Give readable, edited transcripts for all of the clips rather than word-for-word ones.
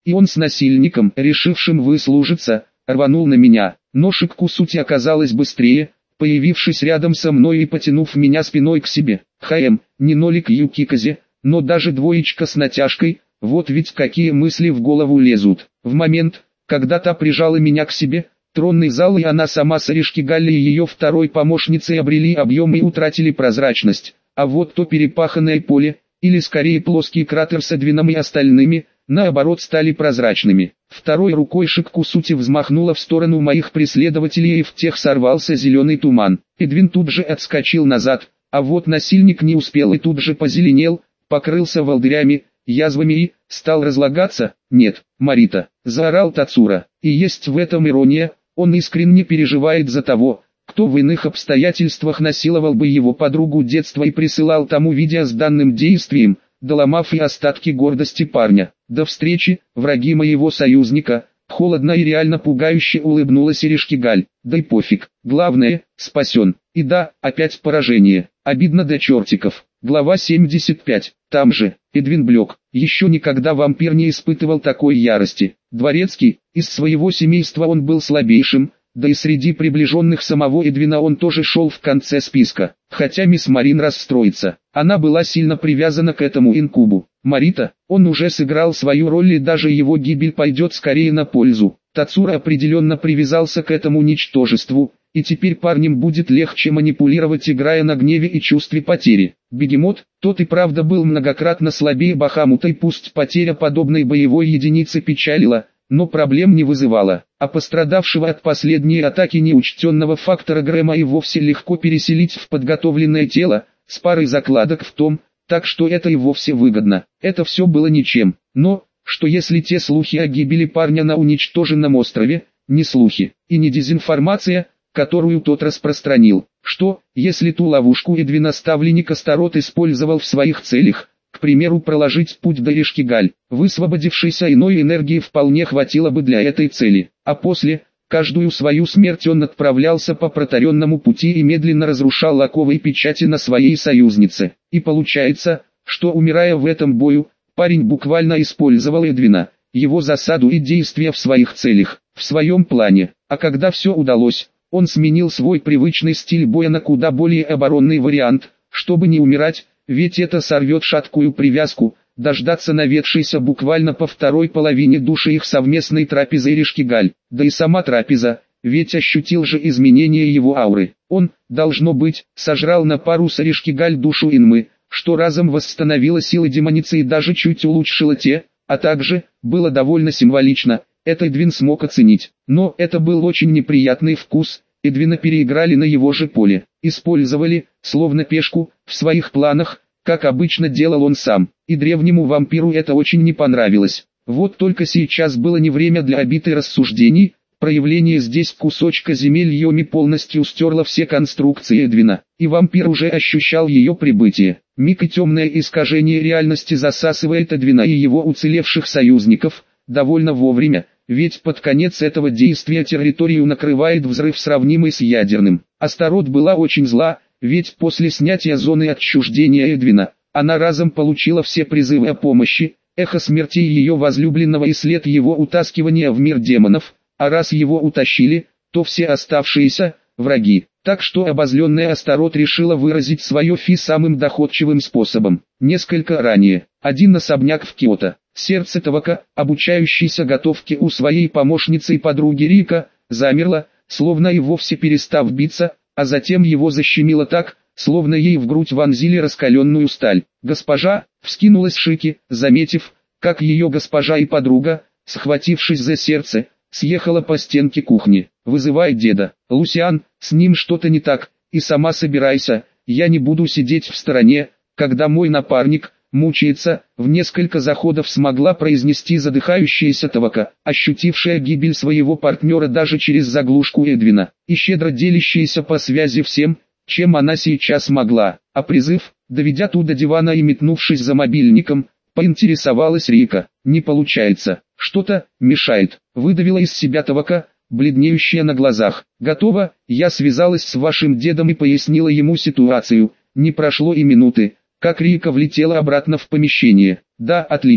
и он с насильником, решившим выслужиться, рванул на меня. Но Шиккусути оказалась быстрее, появившись рядом со мной и потянув меня спиной к себе. Не нолик Юкиказе, но даже двоечка с натяжкой, вот ведь какие мысли в голову лезут. В момент, когда та прижала меня к себе, тронный зал и она сама с Аришкигалли и ее второй помощницей обрели объем и утратили прозрачность, а вот то перепаханное поле, или скорее плоский кратер с Эдвином и остальными, наоборот стали прозрачными. Второй рукой Шиккусути взмахнула в сторону моих преследователей и в тех сорвался зеленый туман. Эдвин тут же отскочил назад, а вот насильник не успел и тут же позеленел, покрылся волдырями, язвами и стал разлагаться. «Нет, Марита!» – заорал Тацура. И есть в этом ирония, он искренне переживает за того, кто в иных обстоятельствах насиловал бы его подругу детства и присылал тому видео с данным действием, доломав и остатки гордости парня. «До встречи, враги моего союзника!» Холодно и реально пугающе улыбнулась Иришкигаль. «Да и пофиг, главное, спасен. И да, опять поражение. Обидно до чертиков». Глава 75. Там же, Эдвин Блек. Еще никогда вампир не испытывал такой ярости. Дворецкий, из своего семейства он был слабейшим, да и среди приближенных самого Эдвина он тоже шел в конце списка. Хотя мисс Марин расстроится. Она была сильно привязана к этому инкубу. Марита, он уже сыграл свою роль и даже его гибель пойдет скорее на пользу. Тацура определенно привязался к этому ничтожеству, и теперь парням будет легче манипулировать, играя на гневе и чувстве потери. Бегемот, тот и правда был многократно слабее Бахамута, и пусть потеря подобной боевой единицы печалила, но проблем не вызывала, а пострадавшего от последней атаки неучтенного фактора Грэма и вовсе легко переселить в подготовленное тело, с парой закладок в том, так что это и вовсе выгодно. Это все было ничем, но, что если те слухи о гибели парня на уничтоженном острове, не слухи, и не дезинформация, которую тот распространил, что, если ту ловушку Эдвина-ставленник Астарот использовал в своих целях, к примеру проложить путь до Иришкигаль, высвободившейся иной энергии вполне хватило бы для этой цели, а после, каждую свою смерть он отправлялся по протаренному пути и медленно разрушал оковы и печати на своей союзнице. И получается, что умирая в этом бою, парень буквально использовал Эдвина, его засаду и действия в своих целях, в своем плане, а когда все удалось, он сменил свой привычный стиль боя на куда более оборонный вариант, чтобы не умирать, ведь это сорвет шаткую привязку, дождаться наведшейся буквально по второй половине души их совместной трапезы Иришкигаль, да и сама трапеза, ведь ощутил же изменение его ауры. Он, должно быть, сожрал на пару с Иришкигаль душу Инмы, что разом восстановило силы демоницы и даже чуть улучшило те, а также, было довольно символично, это Эдвин смог оценить. Но это был очень неприятный вкус, Эдвина переиграли на его же поле, использовали, словно пешку, в своих планах, как обычно делал он сам, и древнему вампиру это очень не понравилось. Вот только сейчас было не время для обид и рассуждений, проявление здесь кусочка земель Йоми полностью стерла все конструкции Эдвина, и вампир уже ощущал ее прибытие. Миг и темное искажение реальности засасывает Эдвина и его уцелевших союзников, довольно вовремя, ведь под конец этого действия территорию накрывает взрыв, сравнимый с ядерным. Астарот была очень зла, ведь после снятия зоны отчуждения Эдвина, она разом получила все призывы о помощи, эхо смерти ее возлюбленного и след его утаскивания в мир демонов, а раз его утащили, то все оставшиеся – враги. Так что обозленная Астарот решила выразить свое фи самым доходчивым способом. Несколько ранее, один особняк в Киото. Сердце Тавака, обучающийся готовке у своей помощницы и подруги Рика, замерло, словно и вовсе перестав биться, а затем его защемило так, словно ей в грудь вонзили раскаленную сталь. Госпожа, вскинулась Шики, заметив, как ее госпожа и подруга, схватившись за сердце, съехала по стенке кухни. «Вызывай деда. Лусиан, с ним что-то не так, и сама собирайся, я не буду сидеть в стороне, когда мой напарник мучается», в несколько заходов смогла произнести задыхающаяся Тавака, ощутившая гибель своего партнера даже через заглушку Эдвина, и щедро делящаяся по связи всем, чем она сейчас могла. А призыв, доведя ту до дивана и метнувшись за мобильником, поинтересовалась Рика. «Не получается, что-то мешает», выдавила из себя Тавака, бледнеющая на глазах. «Готово, я связалась с вашим дедом и пояснила ему ситуацию». Не прошло и минуты, как Рика влетела обратно в помещение. «Да, отлично,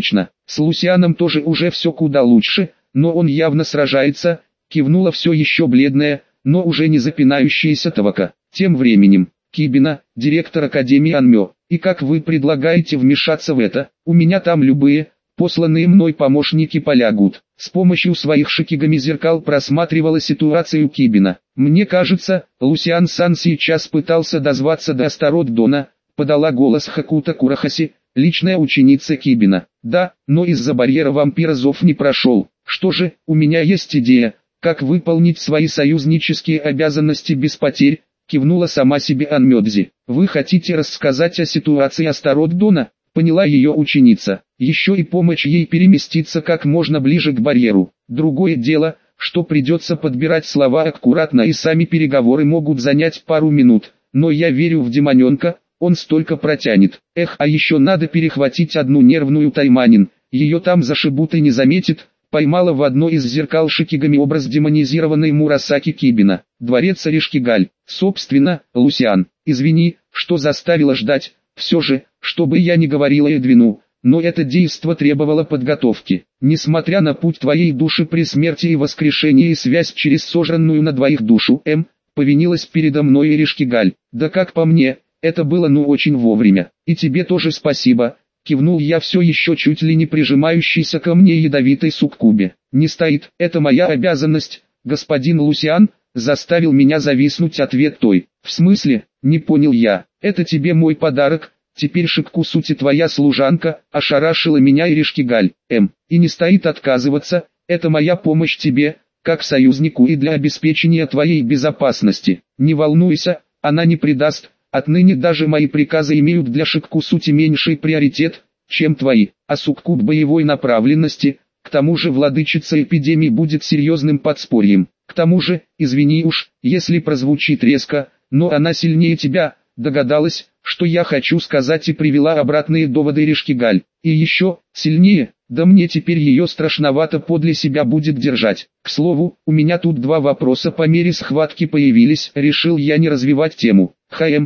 С Лусианом тоже уже все куда лучше, но он явно сражается, кивнула все еще бледная, но уже не запинающаяся Тавака. Тем временем, Кибина, директор Академии Анмё, и как вы предлагаете вмешаться в это? У меня там любые, посланные мной помощники полягут. С помощью своих шикигами зеркал просматривала ситуацию Кибина. Мне кажется, Лусиан-сан сейчас пытался дозваться до Астарот-Дона, подала голос Хакута Курахаси, личная ученица Кибина. Да, но из-за барьера вампира зов не прошел. Что же, у меня есть идея, как выполнить свои союзнические обязанности без потерь, кивнула сама себе Анмёдзи. Вы хотите рассказать о ситуации Астарот-Дона? Поняла ее ученица. Еще и помочь ей переместиться как можно ближе к барьеру. Другое дело, что придется подбирать слова аккуратно и сами переговоры могут занять пару минут. Но я верю в демоненка, он столько протянет. Эх, а еще надо перехватить одну нервную Тайманин. Ее там зашибут и не заметит. Поймала в одно из зеркал шикигами образ демонизированной Мурасаки Кибина. Дворец Оришкигаль. Собственно, Лусиан, извини, что заставила ждать. Все же, что бы я ни говорила Эдвину, но это действо требовало подготовки. Несмотря на путь твоей души при смерти и воскрешении и связь через сожранную на двоих душу, повинилась передо мной Оришкигаль. Да как по мне, это было очень вовремя. И тебе тоже спасибо. Кивнул я все еще чуть ли не прижимающийся ко мне ядовитой суккубе. Не стоит, это моя обязанность, господин Лусиан, заставил меня зависнуть ответ той. В смысле, не понял я, это тебе мой подарок, теперь Шиккусути твоя служанка, ошарашила меня Оришкигаль. И не стоит отказываться, это моя помощь тебе, как союзнику и для обеспечения твоей безопасности. Не волнуйся, она не предаст. Отныне даже мои приказы имеют для Шиккусути меньший приоритет, чем твои, а суккуб боевой направленности, к тому же владычица эпидемии будет серьезным подспорьем. К тому же, извини уж, если прозвучит резко, но она сильнее тебя, догадалась, что я хочу сказать и привела обратные доводы Оришкигаль. И еще, сильнее, да мне теперь ее страшновато подле себя будет держать. К слову, у меня тут два вопроса по мере схватки появились, решил я не развивать тему.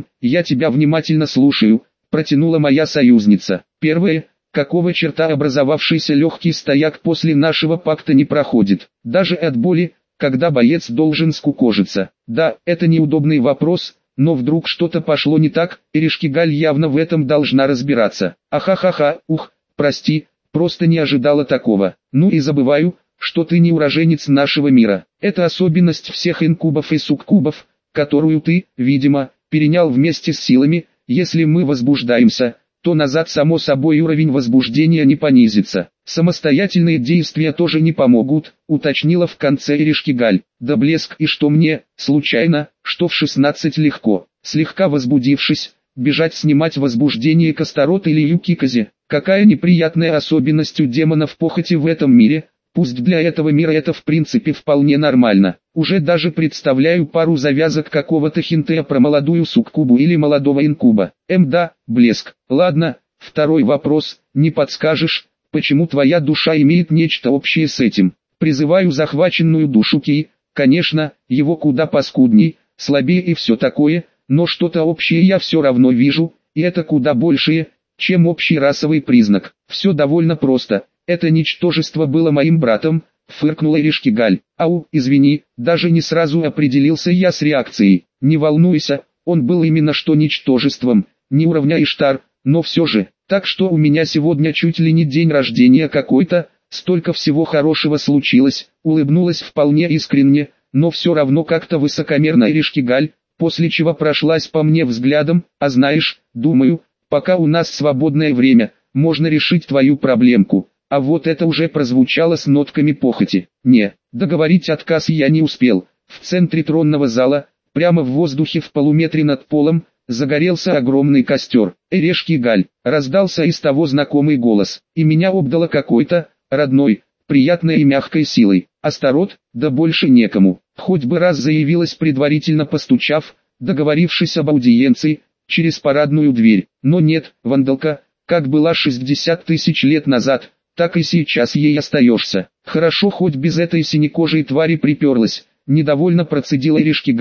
Я тебя внимательно слушаю, протянула моя союзница. Первое, какого черта образовавшийся легкий стояк после нашего пакта не проходит, даже от боли, когда боец должен скукожиться. Да, это неудобный вопрос, но вдруг что-то пошло не так, Оришкигаль явно в этом должна разбираться. Ахахаха, прости, просто не ожидала такого. Ну и забываю, что ты не уроженец нашего мира. Это особенность всех инкубов и суккубов, которую ты, видимо, перенял вместе с силами. Если мы возбуждаемся, то назад само собой уровень возбуждения не понизится. Самостоятельные действия тоже не помогут, уточнила в конце Оришкигаль. Да блеск, и что мне, случайно, что в 16 легко, слегка возбудившись, бежать снимать возбуждение к Астарот или Юкиказе. Какая неприятная особенность у демонов похоти в этом мире. Пусть для этого мира это в принципе вполне нормально. Уже даже представляю пару завязок какого-то хинтея про молодую суккубу или молодого инкуба. Да, блеск. Ладно, второй вопрос, не подскажешь, почему твоя душа имеет нечто общее с этим? Призываю захваченную душу Ки, конечно, его куда паскудней, слабее и все такое, но что-то общее я все равно вижу, и это куда большее, чем общий расовый признак. Все довольно просто. Это ничтожество было моим братом, фыркнула Оришкигаль. Ау, извини, даже не сразу определился я с реакцией. Не волнуйся, он был именно что ничтожеством, не уровня Иштар, но все же. Так что у меня сегодня чуть ли не день рождения какой-то, столько всего хорошего случилось, улыбнулась вполне искренне, но все равно как-то высокомерно Оришкигаль, после чего прошлась по мне взглядом, а знаешь, думаю, пока у нас свободное время, можно решить твою проблемку. А вот это уже прозвучало с нотками похоти. Не, договорить отказ я не успел. В центре тронного зала, прямо в воздухе в полуметре над полом, загорелся огромный костер. Оришкигаль, раздался из того знакомый голос, и меня обдало какой-то, родной, приятной и мягкой силой. Астарот, да больше некому. Хоть бы раз заявилась предварительно постучав, договорившись об аудиенции, через парадную дверь. Но нет, вандалка, как была 60 тысяч лет назад, так и сейчас ей остаешься. Хорошо хоть без этой синекожей твари приперлась, недовольно процедила Оришкигаль,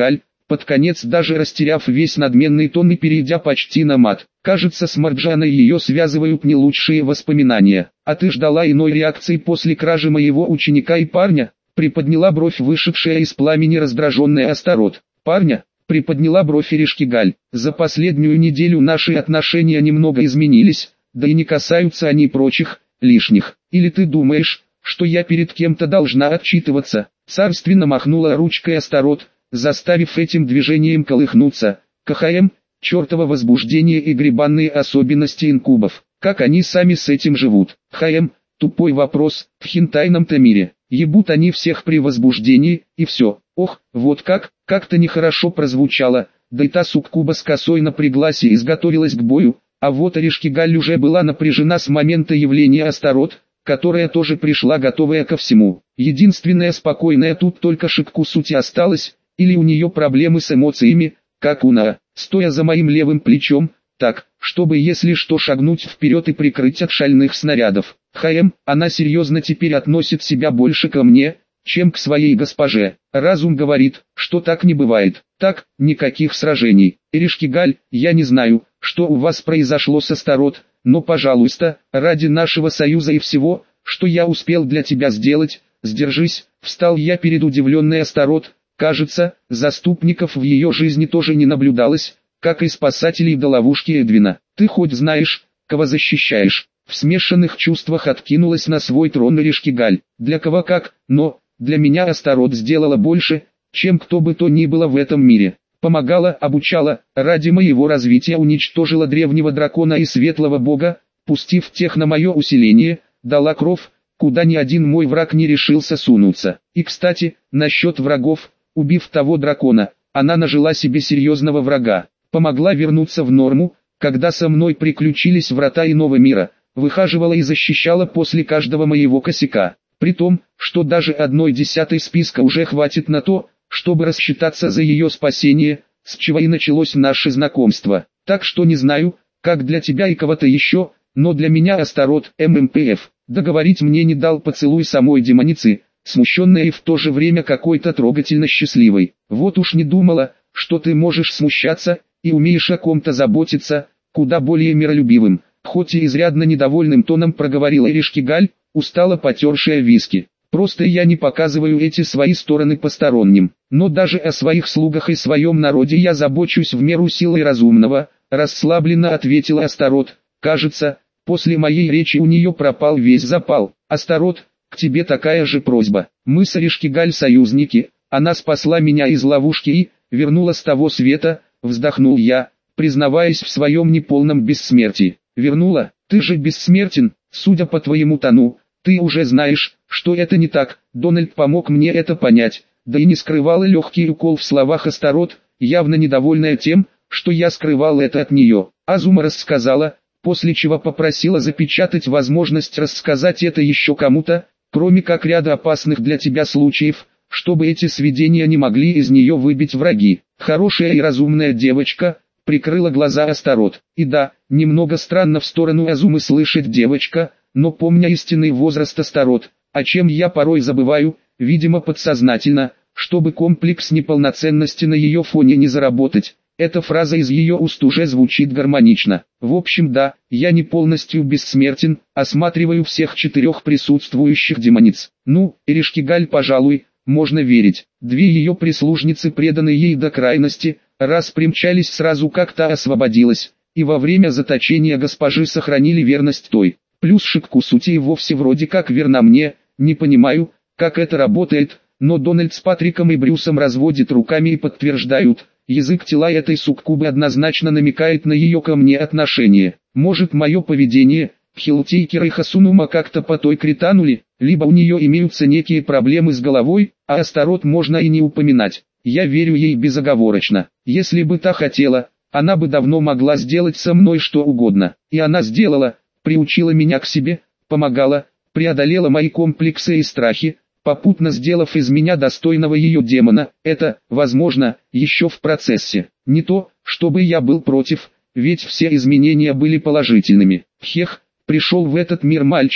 под конец даже растеряв весь надменный тон и перейдя почти на мат. Кажется, с Марджаной ее связывают не лучшие воспоминания. А ты ждала иной реакции после кражи моего ученика и парня? Приподняла бровь вышедшая из пламени раздраженная Астарот. Парня? Приподняла бровь Эришкигаль. За последнюю неделю наши отношения немного изменились, да и не касаются они прочих, лишних. Или ты думаешь, что я перед кем-то должна отчитываться? Царственно махнула ручкой Астарот, заставив этим движением колыхнуться. КХМ, чертово возбуждение и гребанные особенности инкубов. Как они сами с этим живут? ХМ, тупой вопрос, в хентайном-то мире. Ебут они всех при возбуждении, и все. Ох, вот как-то нехорошо прозвучало, да и та суккуба с косой напряглась и изготовилась к бою, а вот Эришкигаль уже была напряжена с момента явления Астарот, которая тоже пришла готовая ко всему. Единственное спокойное тут только Шиккусути осталось, или у нее проблемы с эмоциями, как у Наа, стоя за моим левым плечом, так, чтобы если что шагнуть вперед и прикрыть от шальных снарядов. Она серьезно теперь относит себя больше ко мне, чем к своей госпоже. Разум говорит, что так не бывает. Так, никаких сражений. Эришкигаль, я не знаю, что у вас произошло с Астарот, но пожалуйста, ради нашего союза и всего, что я успел для тебя сделать, сдержись. Встал я перед удивленной Астарот. Кажется, заступников в ее жизни тоже не наблюдалось, как и спасателей до ловушки Эдвина. Ты хоть знаешь, кого защищаешь? В смешанных чувствах откинулась на свой трон Эришкигаль. Для кого как, но, для меня Астарот сделала больше, чем кто бы то ни было в этом мире. Помогала, обучала, ради моего развития уничтожила древнего дракона и светлого бога, пустив тех на мое усиление, дала кров, куда ни один мой враг не решился сунуться. И кстати, насчет врагов, убив того дракона, она нажила себе серьезного врага. Помогла вернуться в норму, когда со мной приключились врата иного мира, выхаживала и защищала после каждого моего косяка. При том, что даже 1/10 списка уже хватит на то, чтобы рассчитаться за ее спасение, с чего и началось наше знакомство. Так что не знаю, как для тебя и кого-то еще, но для меня Астарот, ММПФ, договорить мне не дал поцелуй самой демоницы, смущенной и в то же время какой-то трогательно счастливой. Вот уж не думала, что ты можешь смущаться, и умеешь о ком-то заботиться, куда более миролюбивым, хоть и изрядно недовольным тоном проговорила Эришкигаль, устало потершая виски. Просто я не показываю эти свои стороны посторонним, но даже о своих слугах и своем народе я забочусь в меру силы разумного, расслабленно ответила Астарот. Кажется, после моей речи у нее пропал весь запал. Астарот, к тебе такая же просьба. Мы с Эришкигаль союзники, она спасла меня из ловушки и вернула с того света, вздохнул я, признаваясь в своем неполном бессмертии. Вернула? Ты же бессмертен, судя по твоему тону, ты уже знаешь, что это не так. Дональд помог мне это понять, да и не скрывала легкий укол в словах Астарот, явно недовольная тем, что я скрывал это от нее. Азума рассказала, после чего попросила запечатать возможность рассказать это еще кому-то, кроме как ряда опасных для тебя случаев, чтобы эти сведения не могли из нее выбить враги. Хорошая и разумная девочка, прикрыла глаза Астарот. И да, немного странно в сторону Азумы слышать девочка, но помня истинный возраст Астарот, о чем я порой забываю, видимо подсознательно, чтобы комплекс неполноценности на ее фоне не заработать. Эта фраза из ее уст уже звучит гармонично. В общем да, я не полностью бессмертен, осматриваю всех 4 присутствующих демониц. Ну, Эришкигаль, пожалуй, можно верить. 2 ее прислужницы преданы ей до крайности, раз примчались сразу как-то освободилась, и во время заточения госпожи сохранили верность той. Плюс Шиккусути и вовсе вроде как верна мне, не понимаю, как это работает, но Дональд с Патриком и Брюсом разводят руками и подтверждают, язык тела этой суккубы однозначно намекает на ее ко мне отношение. Может мое поведение, Хилтейкер и Хасунума как-то по той кританули, либо у нее имеются некие проблемы с головой, а Астарот можно и не упоминать. Я верю ей безоговорочно. Если бы та хотела, она бы давно могла сделать со мной что угодно. И она сделала, приучила меня к себе, помогала, преодолела мои комплексы и страхи, попутно сделав из меня достойного ее демона. Это, возможно, еще в процессе. Не то, чтобы я был против, ведь все изменения были положительными. Хех, пришел в этот мир мальчиком,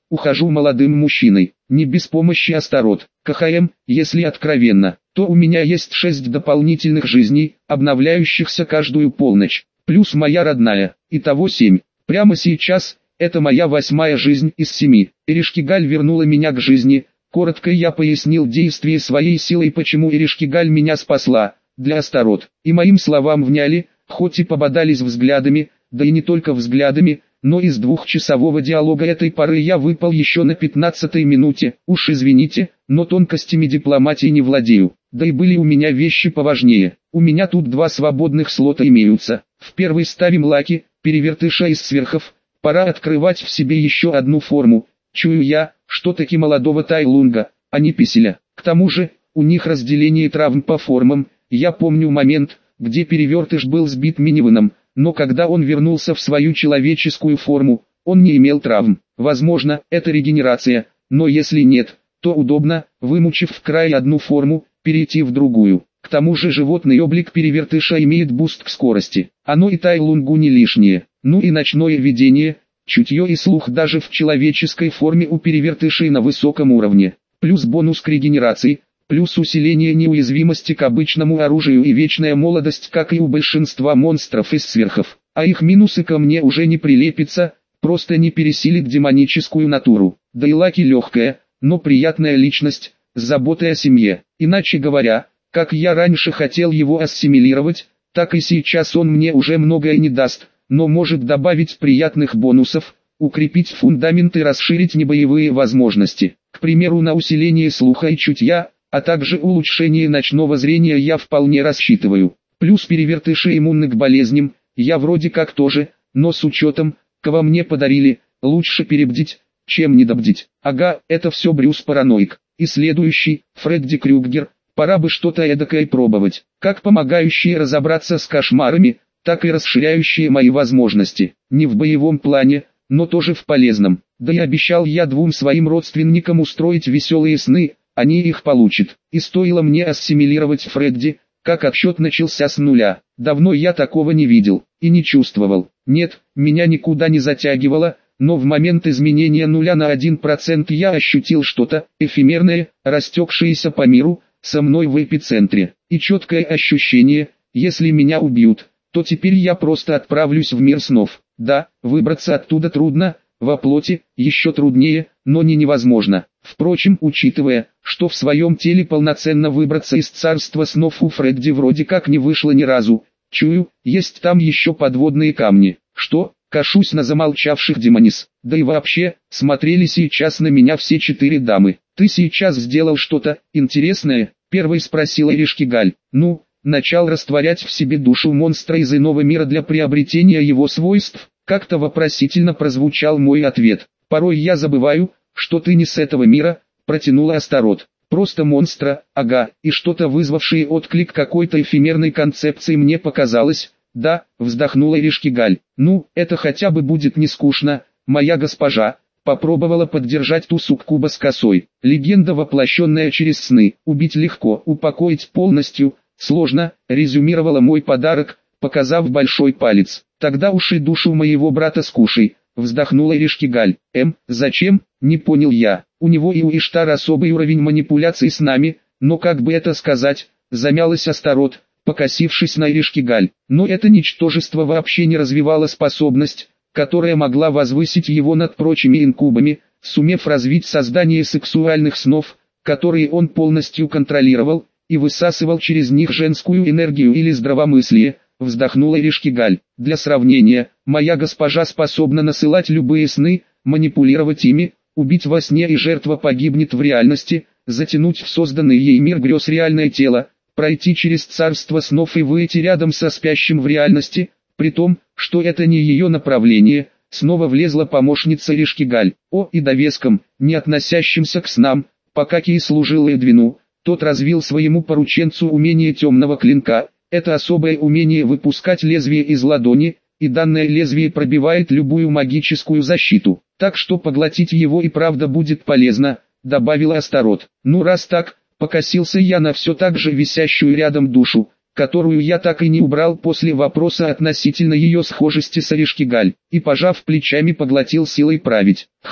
ухожу молодым мужчиной, не без помощи Астарот. КХМ, если откровенно, то у меня есть 6 дополнительных жизней, обновляющихся каждую полночь, плюс моя родная, итого 7. Прямо сейчас, это моя 8-я жизнь из 7. Эришкигаль вернула меня к жизни. Коротко я пояснил действие своей силы и почему Эришкигаль меня спасла, для Астарот. И моим словам вняли, хоть и пободались взглядами, да и не только взглядами, но из двухчасового диалога этой поры я выпал еще на 15-й минуте. Уж извините, но тонкостями дипломатии не владею. Да и были у меня вещи поважнее. У меня тут 2 свободных слота имеются. В первый ставим Лаки, перевертыша из сверхов. Пора открывать в себе еще одну форму. Чую я, что таки молодого Тайлунга, а не Писеля. К тому же, у них разделение травм по формам. Я помню момент, где перевертыш был сбит минивеном, но когда он вернулся в свою человеческую форму, он не имел травм. Возможно, это регенерация, но если нет, то удобно, вымучив в край одну форму, перейти в другую. К тому же животный облик перевертыша имеет буст к скорости. Оно и Тайлунгу не лишнее. Ну и ночное видение, чутье и слух даже в человеческой форме у перевертышей на высоком уровне. Плюс бонус к регенерации, плюс усиление неуязвимости к обычному оружию и вечная молодость, как и у большинства монстров из сверхов. А их минусы ко мне уже не прилепятся, просто не пересилит демоническую натуру. Да и Лаки легкая, но приятная личность, с заботой о семье. Иначе говоря, как я раньше хотел его ассимилировать, так и сейчас он мне уже многое не даст, но может добавить приятных бонусов, укрепить фундамент и расширить небоевые возможности. К примеру, на усиление слуха и чутья, а также улучшение ночного зрения я вполне рассчитываю. Плюс перевертыши иммунны к болезням, я вроде как тоже, но с учетом, кого мне подарили, лучше перебдить, чем недобдить. Ага, это все Брюс Параноик. И следующий, Фредди Крюгер, пора бы что-то эдакое пробовать, как помогающие разобраться с кошмарами, так и расширяющие мои возможности. Не в боевом плане, но тоже в полезном. Да и обещал я 2 своим родственникам устроить веселые сны, они их получат. И стоило мне ассимилировать Фредди, как отсчет начался с нуля. Давно я такого не видел и не чувствовал. Нет, меня никуда не затягивало, но в момент изменения нуля на 1% я ощутил что-то эфемерное, растекшееся по миру, со мной в эпицентре. И четкое ощущение, если меня убьют, то теперь я просто отправлюсь в мир снов. Да, выбраться оттуда трудно, во плоти еще труднее, но не невозможно. Впрочем, учитывая, что в своем теле полноценно выбраться из царства снов у Фредди вроде как не вышло ни разу, чую, есть там еще подводные камни. Что? Кашусь на замолчавших демонис. Да и вообще, смотрели сейчас на меня все 4 дамы. Ты сейчас сделал что-то интересное? Первой спросила Эришкигаль. Ну, начал растворять в себе душу монстра из иного мира для приобретения его свойств. Как-то вопросительно прозвучал мой ответ. Порой я забываю, что ты не с этого мира, протянула Астарот. Просто монстра, ага, и что-то вызвавшее отклик какой-то эфемерной концепции мне показалось. Да, вздохнула Эришкигаль. Ну, это хотя бы будет не скучно, моя госпожа. Попробовала поддержать ту суккуба с косой. Легенда, воплощенная через сны. Убить легко, упокоить полностью сложно, резюмировала мой подарок, показав большой палец. Тогда уж и душу моего брата скушай, вздохнула Эришкигаль. Зачем? Не понял я. У него и у Иштар особый уровень манипуляций с нами, но как бы это сказать, замялась Астарот, покосившись на Эришкигаль. Но это ничтожество вообще не развивало способность, которая могла возвысить его над прочими инкубами, сумев развить создание сексуальных снов, которые он полностью контролировал, и высасывал через них женскую энергию или здравомыслие, вздохнула Эришкигаль. Для сравнения, моя госпожа способна насылать любые сны, манипулировать ими, убить во сне и жертва погибнет в реальности, затянуть в созданный ей мир грез реальное тело, пройти через царство снов и выйти рядом со спящим в реальности, при том, что это не ее направление. Снова влезла помощница Эришкигаль. И довеском, не относящимся к снам, пока Кей служил Эдвину, тот развил своему порученцу умение темного клинка. Это особое умение выпускать лезвие из ладони, и данное лезвие пробивает любую магическую защиту. Так что поглотить его и правда будет полезно, добавила Астарот. Ну раз так, покосился я на все так же висящую рядом душу, которую я так и не убрал после вопроса относительно ее схожести с Эришкигаль, и пожав плечами поглотил силой править. Хах,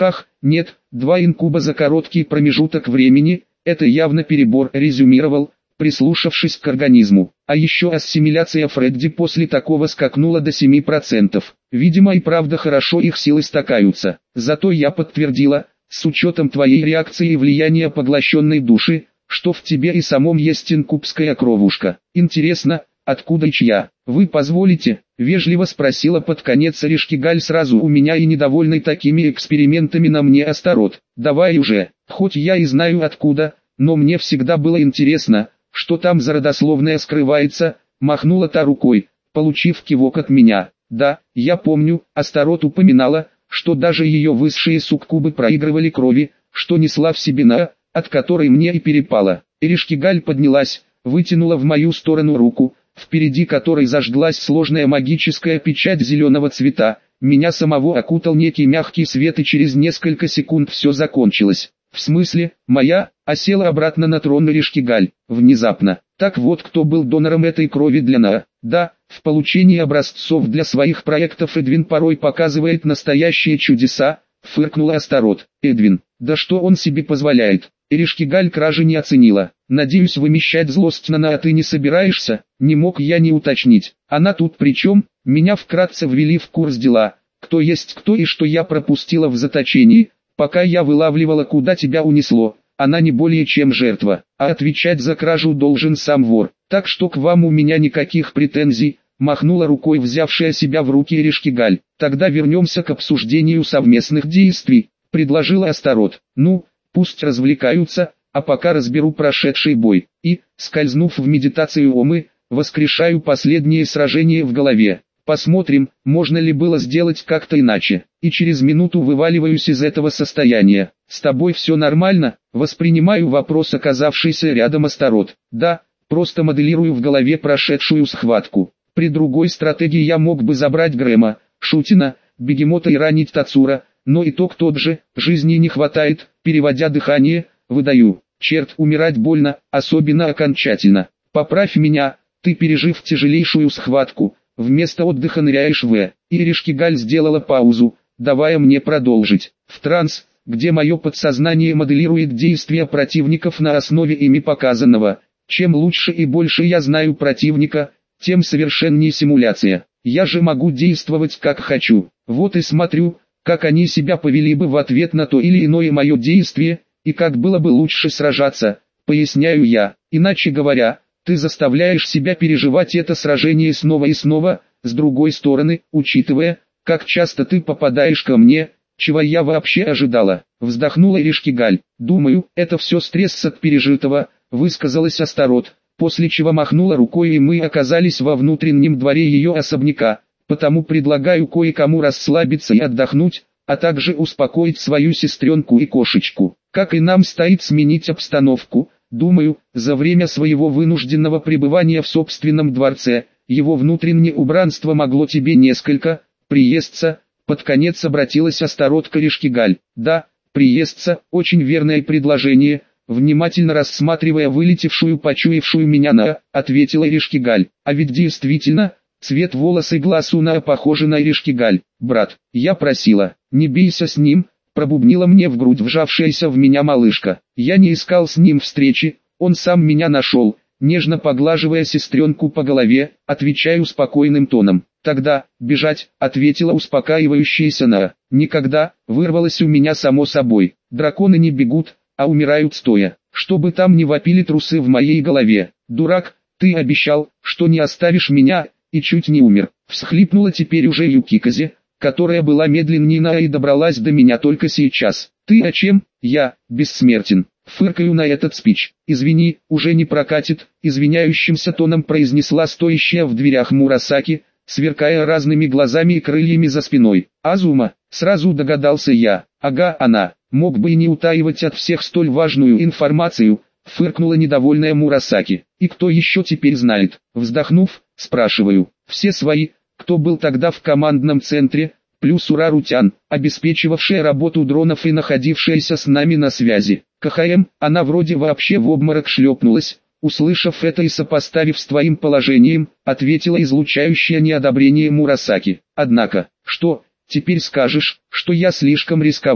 Нет, 2 инкуба за короткий промежуток времени, это явно перебор, резюмировал, прислушавшись к организму. А еще ассимиляция Фредди после такого скакнула до 7%. Видимо и правда хорошо их силы стакаются. Зато я подтвердила, с учетом твоей реакции и влияния поглощенной души, что в тебе и самом есть инкубская кровушка. Интересно, откуда и чья? Вы позволите? Вежливо спросила под конец Решкигаль сразу у меня и недовольный такими экспериментами на мне Астарот. Давай уже, хоть я и знаю откуда, но мне всегда было интересно, что там за родословное скрывается, махнула та рукой, получив кивок от меня. Да, я помню, Астарот упоминала, что даже ее высшие суккубы проигрывали крови, что несла в себе на, от которой мне и перепало. Решкигаль поднялась, вытянула в мою сторону руку, впереди которой зажглась сложная магическая печать зеленого цвета. Меня самого окутал некий мягкий свет, и через несколько секунд все закончилось. В смысле, моя, осела обратно на трон Решкигаль, внезапно. Так вот, кто был донором этой крови для Наа? Да, в получении образцов для своих проектов Эдвин порой показывает настоящие чудеса, фыркнула Астарот. Эдвин, да что он себе позволяет? Решкигаль кражи не оценила. Надеюсь, вымещать злость на Наа ты не собираешься? Не мог я не уточнить. Она тут при чем? Меня вкратце ввели в курс дела. Кто есть кто и что я пропустила в заточении, пока я вылавливала, куда тебя унесло. Она не более чем жертва, а отвечать за кражу должен сам вор. Так что к вам у меня никаких претензий, махнула рукой взявшая себя в руки Решкигаль. Тогда вернемся к обсуждению совместных действий, предложила Астарот. Ну, пусть развлекаются, а пока разберу прошедший бой. И, скользнув в медитацию Омы, воскрешаю последнее сражение в голове. Посмотрим, можно ли было сделать как-то иначе. И через минуту вываливаюсь из этого состояния. С тобой все нормально? Воспринимаю вопрос, оказавшийся рядом Астарот. Да, просто моделирую в голове прошедшую схватку. При другой стратегии я мог бы забрать Грэма, Шутина, Бегемота и ранить Тацура, но итог тот же, жизни не хватает. Переводя дыхание, выдаю. Черт, умирать больно, особенно окончательно. Поправь меня, ты, пережив тяжелейшую схватку, вместо отдыха ныряешь в. И Решкигаль сделала паузу, давая мне продолжить. В транс, где мое подсознание моделирует действия противников на основе ими показанного. Чем лучше и больше я знаю противника, тем совершеннее симуляция. Я же могу действовать как хочу. Вот и смотрю, как они себя повели бы в ответ на то или иное мое действие, и как было бы лучше сражаться, поясняю я. Иначе говоря, ты заставляешь себя переживать это сражение снова и снова. С другой стороны, учитывая, как часто ты попадаешь ко мне, чего я вообще ожидала, вздохнула Решкигаль. Думаю, это все стресс от пережитого, высказалась Астарот, после чего махнула рукой, и мы оказались во внутреннем дворе ее особняка. Потому предлагаю кое-кому расслабиться и отдохнуть, а также успокоить свою сестренку и кошечку. Как и нам стоит сменить обстановку. Думаю, за время своего вынужденного пребывания в собственном дворце, его внутреннее убранство могло тебе несколько приесться. Под конец обратилась Астарот к Решкигаль. Да, приесться, очень верное предложение, внимательно рассматривая вылетевшую, почуявшую меня на, ответила Решкигаль. А ведь действительно, цвет волос и глаз у Наа похожи на Решкигаль. Брат, я просила, не бейся с ним, пробубнила мне в грудь вжавшаяся в меня малышка. Я не искал с ним встречи, он сам меня нашел. Нежно поглаживая сестренку по голове, отвечаю спокойным тоном. Тогда, бежать, ответила успокаивающаяся Наа. Никогда, вырвалось у меня само собой. Драконы не бегут, а умирают стоя. Чтобы там не вопили трусы в моей голове. Дурак, ты обещал, что не оставишь меня, и чуть не умер. Всхлипнула теперь уже Юкиказе, которая была медленнее Наа и добралась до меня только сейчас. Ты о чем? Я, бессмертен. Фыркаю на этот спич. Извини, уже не прокатит, извиняющимся тоном произнесла стоящая в дверях Мурасаки, сверкая разными глазами и крыльями за спиной. Азума, сразу догадался я. Ага, она, мог бы и не утаивать от всех столь важную информацию, фыркнула недовольная Мурасаки. И кто еще теперь знает? Вздохнув, спрашиваю. Все свои, кто был тогда в командном центре, плюс Урарутян, обеспечивавшая работу дронов и находившаяся с нами на связи. КХМ, она вроде вообще в обморок шлепнулась, услышав это и сопоставив с твоим положением, ответила излучающая неодобрение Мурасаки. Однако, что, теперь скажешь, что я слишком рисковал?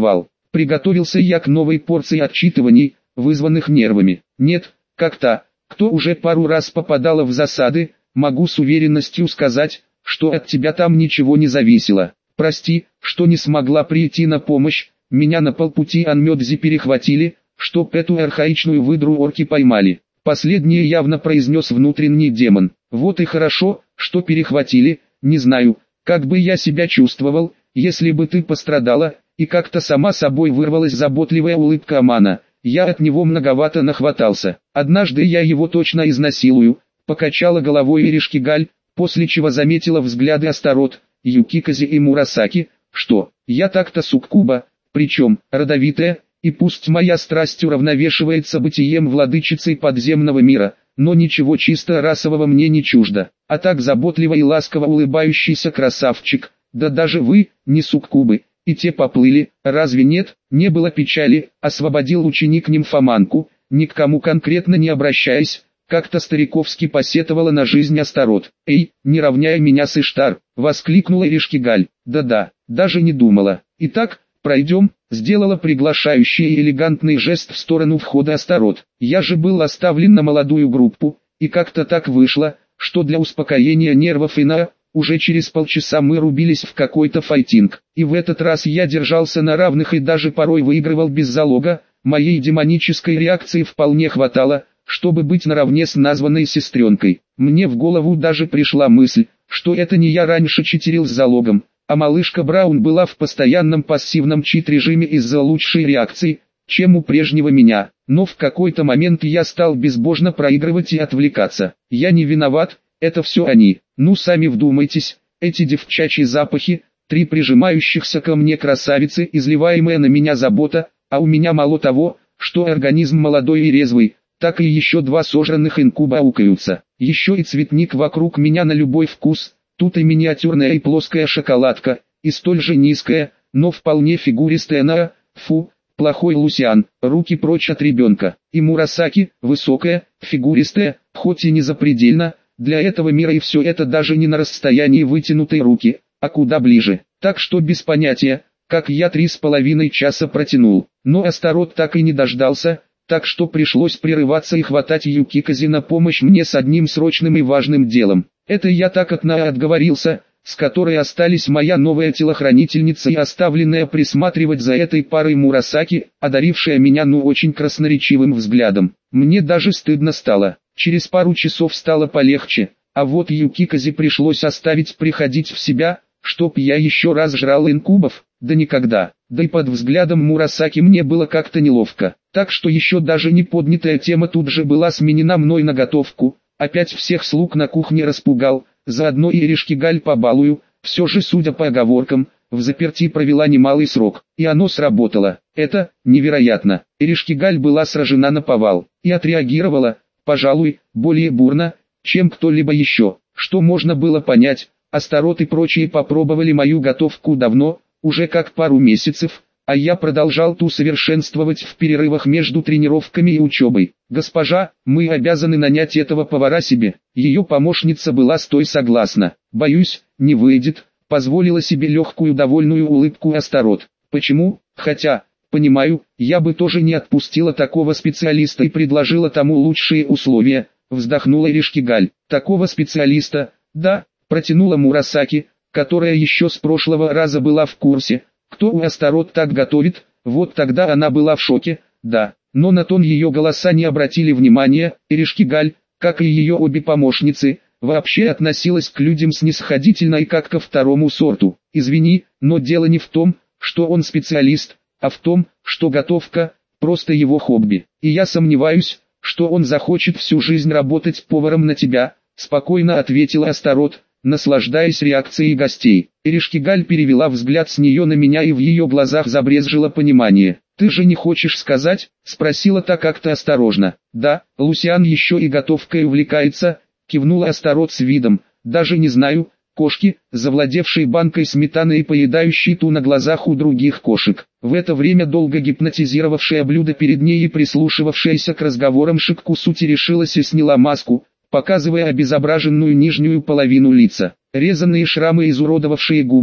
Приготовился я к новой порции отчитываний, вызванных нервами. Нет, как та, кто уже пару раз попадала в засады, могу с уверенностью сказать, что от тебя там ничего не зависело. Прости, что не смогла прийти на помощь, меня на полпути Анмёдзи перехватили, чтоб эту архаичную выдру орки поймали. Последнее явно произнес внутренний демон. Вот и хорошо, что перехватили, не знаю, как бы я себя чувствовал, если бы ты пострадала, и как-то сама собой вырвалась заботливая улыбка Амана. Я от него многовато нахватался. Однажды я его точно изнасилую, покачала головой Иришкигаль, после чего заметила взгляды Астарот, Юкикази и Мурасаки, что, я так-то суккуба, причем, родовитая, и пусть моя страсть уравновешивается бытием владычицей подземного мира, но ничего чисто расового мне не чуждо. А так заботливо и ласково улыбающийся красавчик, да даже вы, не суккубы, и те поплыли, разве нет? Не было печали, освободил ученик нимфоманку, ни к кому конкретно не обращаясь, как-то стариковски посетовала на жизнь Астарот. «Эй, не равняй меня с Иштар!» — воскликнула Иришкигаль. «Да-да, даже не думала. Итак, пройдем», — сделала приглашающий и элегантный жест в сторону входа Астарот. «Я же был оставлен на молодую группу, и как-то так вышло, что для успокоения нервов уже через полчаса мы рубились в какой-то файтинг, и в этот раз я держался на равных и даже порой выигрывал без залога, моей демонической реакции вполне хватало, чтобы быть наравне с названной сестренкой. Мне в голову даже пришла мысль, что это не я раньше читерил с залогом, а малышка Браун была в постоянном пассивном чит-режиме из-за лучшей реакции, чем у прежнего меня. Но в какой-то момент я стал безбожно проигрывать и отвлекаться. Я не виноват, это все они. Ну сами вдумайтесь, эти девчачьи запахи, 3 прижимающихся ко мне красавицы, изливаемая на меня забота, а у меня мало того, что организм молодой и резвый, так и еще 2 сожранных инкуба аукаются. Еще и цветник вокруг меня на любой вкус, тут и миниатюрная и плоская шоколадка, и столь же низкая, но вполне фигуристая плохой Лусиан, руки прочь от ребенка. И Мурасаки, высокая, фигуристая, хоть и не запредельно, для этого мира и все это даже не на расстоянии вытянутой руки, а куда ближе. Так что без понятия, как я 3,5 часа протянул. Но Астарот так и не дождался, так что пришлось прерываться и хватать Юкикази на помощь мне с одним срочным и важным делом. Это я так от Наа отговорился, с которой остались моя новая телохранительница и оставленная присматривать за этой парой Мурасаки, одарившая меня очень красноречивым взглядом. Мне даже стыдно стало. Через пару часов стало полегче, а вот Юкикази пришлось оставить приходить в себя, чтоб я еще раз жрал инкубов, да никогда. Да и под взглядом Мурасаки мне было как-то неловко, так что еще даже не поднятая тема тут же была сменена мной на готовку. Опять всех слуг на кухне распугал, заодно и Иришкигаль побалую, все же судя по оговоркам, в заперти провела немалый срок, и оно сработало. Это невероятно. Иришкигаль была сражена наповал, и отреагировала, пожалуй, более бурно, чем кто-либо еще. Что можно было понять, Астарот и прочие попробовали мою готовку давно, уже как пару месяцев, а я продолжал усовершенствовать в перерывах между тренировками и учебой. «Госпожа, мы обязаны нанять этого повара себе». Ее помощница была с той согласна. «Боюсь, не выйдет», — позволила себе легкую довольную улыбку Астарот. «Почему? Хотя, понимаю, я бы тоже не отпустила такого специалиста и предложила тому лучшие условия», — вздохнула Иришкигаль. «Такого специалиста, да», — протянула Мурасаки, которая еще с прошлого раза была в курсе, кто у Астарот так готовит. Вот тогда она была в шоке, да, но на тон ее голоса не обратили внимания. Иришкигаль, как и ее обе помощницы, вообще относилась к людям снисходительно и как ко второму сорту. «Извини, но дело не в том, что он специалист, а в том, что готовка – просто его хобби. И я сомневаюсь, что он захочет всю жизнь работать поваром на тебя», – спокойно ответила Астарот, наслаждаясь реакцией гостей. Иришкигаль перевела взгляд с нее на меня, и в ее глазах забрезжило понимание. «Ты же не хочешь сказать?» – спросила та как-то осторожно. «Да, Лусиан еще и готовкой увлекается», – кивнула Астарот с видом. «Даже не знаю, кошки, завладевшей банкой сметаны и поедающей ту на глазах у других кошек». В это время долго гипнотизировавшая блюдо перед ней и прислушивавшаяся к разговорам Шиккусути решилась и сняла маску, показывая обезображенную нижнюю половину лица. Резанные шрамы, изуродовавшие губы,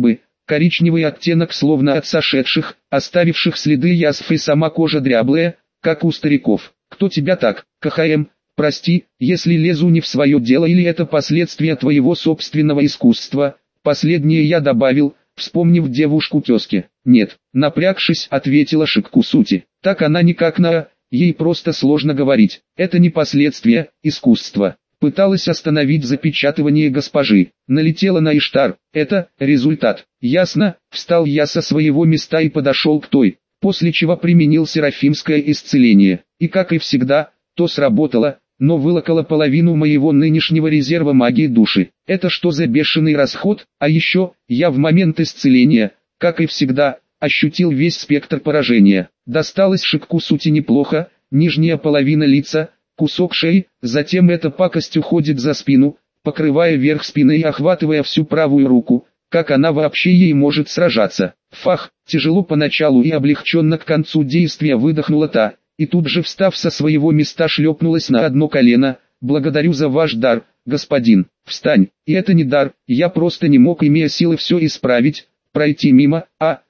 коричневый оттенок словно от сошедших, оставивших следы язв, и сама кожа дряблая, как у стариков. Кто тебя так, КХМ? Прости, если лезу не в свое дело или это последствия твоего собственного искусства. Последнее я добавил, вспомнив девушку тезки. Нет, напрягшись, ответила Шиккусути. Так она никак ей просто сложно говорить. Это не последствия искусства. Пыталась остановить запечатывание госпожи. Налетела на Иштар. Это результат. Ясно, встал я со своего места и подошел к той, после чего применил серафимское исцеление. И как и всегда, то сработало, но вылокало половину моего нынешнего резерва магии души. Это что за бешеный расход? А еще, я в момент исцеления, как и всегда, ощутил весь спектр поражения. Досталось Шиккусути неплохо, нижняя половина лица, кусок шеи, затем эта пакость уходит за спину, покрывая верх спины и охватывая всю правую руку. Как она вообще ей может сражаться? Фах, тяжело поначалу и облегченно к концу действия выдохнула та, и тут же, встав со своего места, шлепнулась на одно колено. Благодарю за ваш дар, господин. Встань, и это не дар, я просто не мог, имея силы, все исправить, пройти мимо.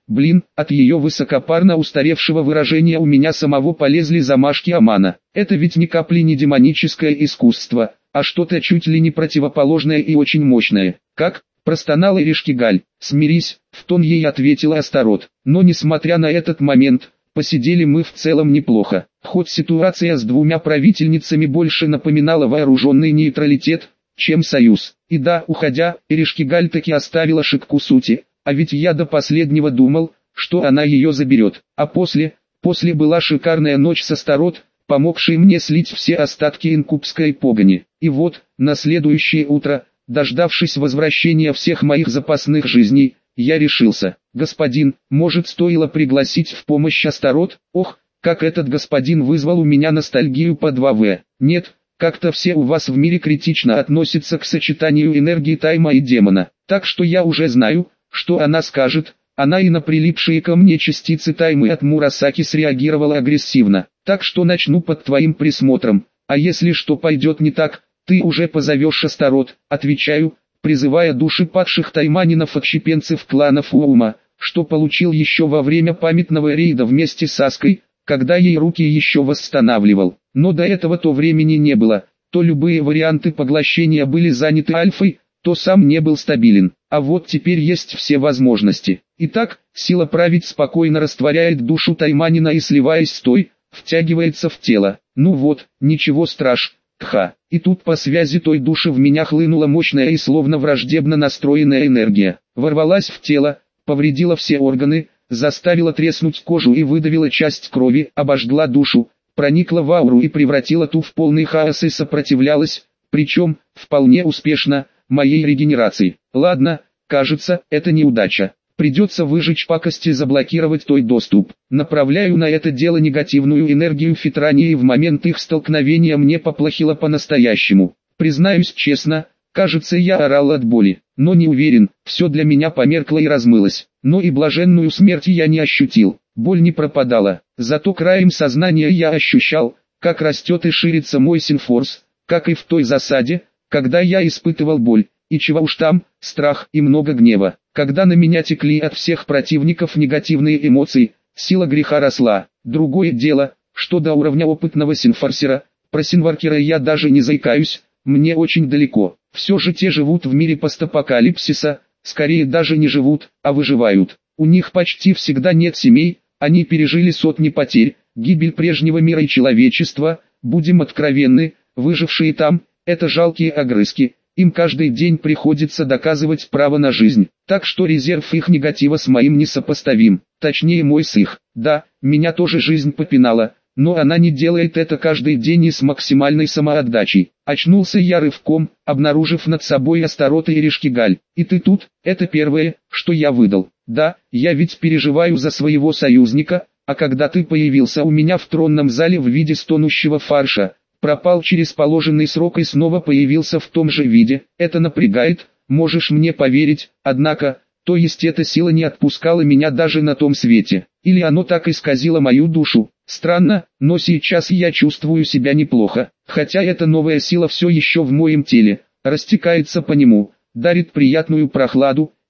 От ее высокопарно устаревшего выражения у меня самого полезли замашки Амана. Это ведь ни капли не демоническое искусство, а что-то чуть ли не противоположное и очень мощное. Как? Простонала Иришкигаль. Смирись, в тон ей ответила Астарот. Но несмотря на этот момент, посидели мы в целом неплохо. Хоть ситуация с двумя правительницами больше напоминала вооруженный нейтралитет, чем союз. И да, уходя, Иришкигаль таки оставила Шиккусути. А ведь я до последнего думал, что она ее заберет. А после была шикарная ночь с Астарот, помогшей мне слить все остатки инкубской погони. И вот, на следующее утро, дождавшись возвращения всех моих запасных жизней, я решился. Господин, может, стоило пригласить в помощь Астарот? Ох, как этот господин вызвал у меня ностальгию по 2В. Нет, как-то все у вас в мире критично относятся к сочетанию энергии Тайма и демона. Так что я уже знаю, что она скажет. Она и на прилипшие ко мне частицы Таймы от Мурасаки среагировала агрессивно. Так что начну под твоим присмотром. А если что пойдет не так, ты уже позовешь Астарот. Отвечаю, призывая души падших тайманинов-отщепенцев кланов Уоума, что получил еще во время памятного рейда вместе с Аской, когда ей руки еще восстанавливал. Но до этого то времени не было, то любые варианты поглощения были заняты альфой, то сам не был стабилен. А вот теперь есть все возможности. Итак, сила править спокойно растворяет душу тайманина и, сливаясь с той, втягивается в тело. Ну вот, ничего страшного. И тут по связи той души в меня хлынула мощная и словно враждебно настроенная энергия. Ворвалась в тело, повредила все органы, заставила треснуть кожу и выдавила часть крови, обожгла душу, проникла в ауру и превратила ту в полный хаос и сопротивлялась, причем, вполне успешно, моей регенерации. Ладно, кажется, это неудача. Придется выжечь пакости и заблокировать той доступ. Направляю на это дело негативную энергию Фитрани, и в момент их столкновения мне поплохело по-настоящему. Признаюсь честно, кажется, я орал от боли, но не уверен, все для меня померкло и размылось. Но и блаженную смерть я не ощутил, боль не пропадала. Зато краем сознания я ощущал, как растет и ширится мой синфорс, как и в той засаде, когда я испытывал боль, и чего уж там, страх и много гнева. Когда на меня текли от всех противников негативные эмоции, сила греха росла. Другое дело, что до уровня опытного синфорсера, про синваркера я даже не заикаюсь, мне очень далеко. Все же те живут в мире постапокалипсиса, скорее даже не живут, а выживают. У них почти всегда нет семей, они пережили сотни потерь, гибель прежнего мира и человечества, будем откровенны, выжившие там, это жалкие огрызки. Им каждый день приходится доказывать право на жизнь, так что резерв их негатива с моим несопоставим, точнее мой с их. Да, меня тоже жизнь попинала, но она не делает это каждый день и с максимальной самоотдачей. Очнулся я рывком, обнаружив над собой Астарота и Иришкигаль. И ты тут, это первое, что я выдал. Да, я ведь переживаю за своего союзника, а когда ты появился у меня в тронном зале в виде стонущего фарша, пропал через положенный срок и снова появился в том же виде, это напрягает, можешь мне поверить, однако, то есть эта сила не отпускала меня даже на том свете, или оно так исказило мою душу. Странно, но сейчас я чувствую себя неплохо, хотя эта новая сила все еще в моем теле, растекается по нему, дарит приятную прохладу,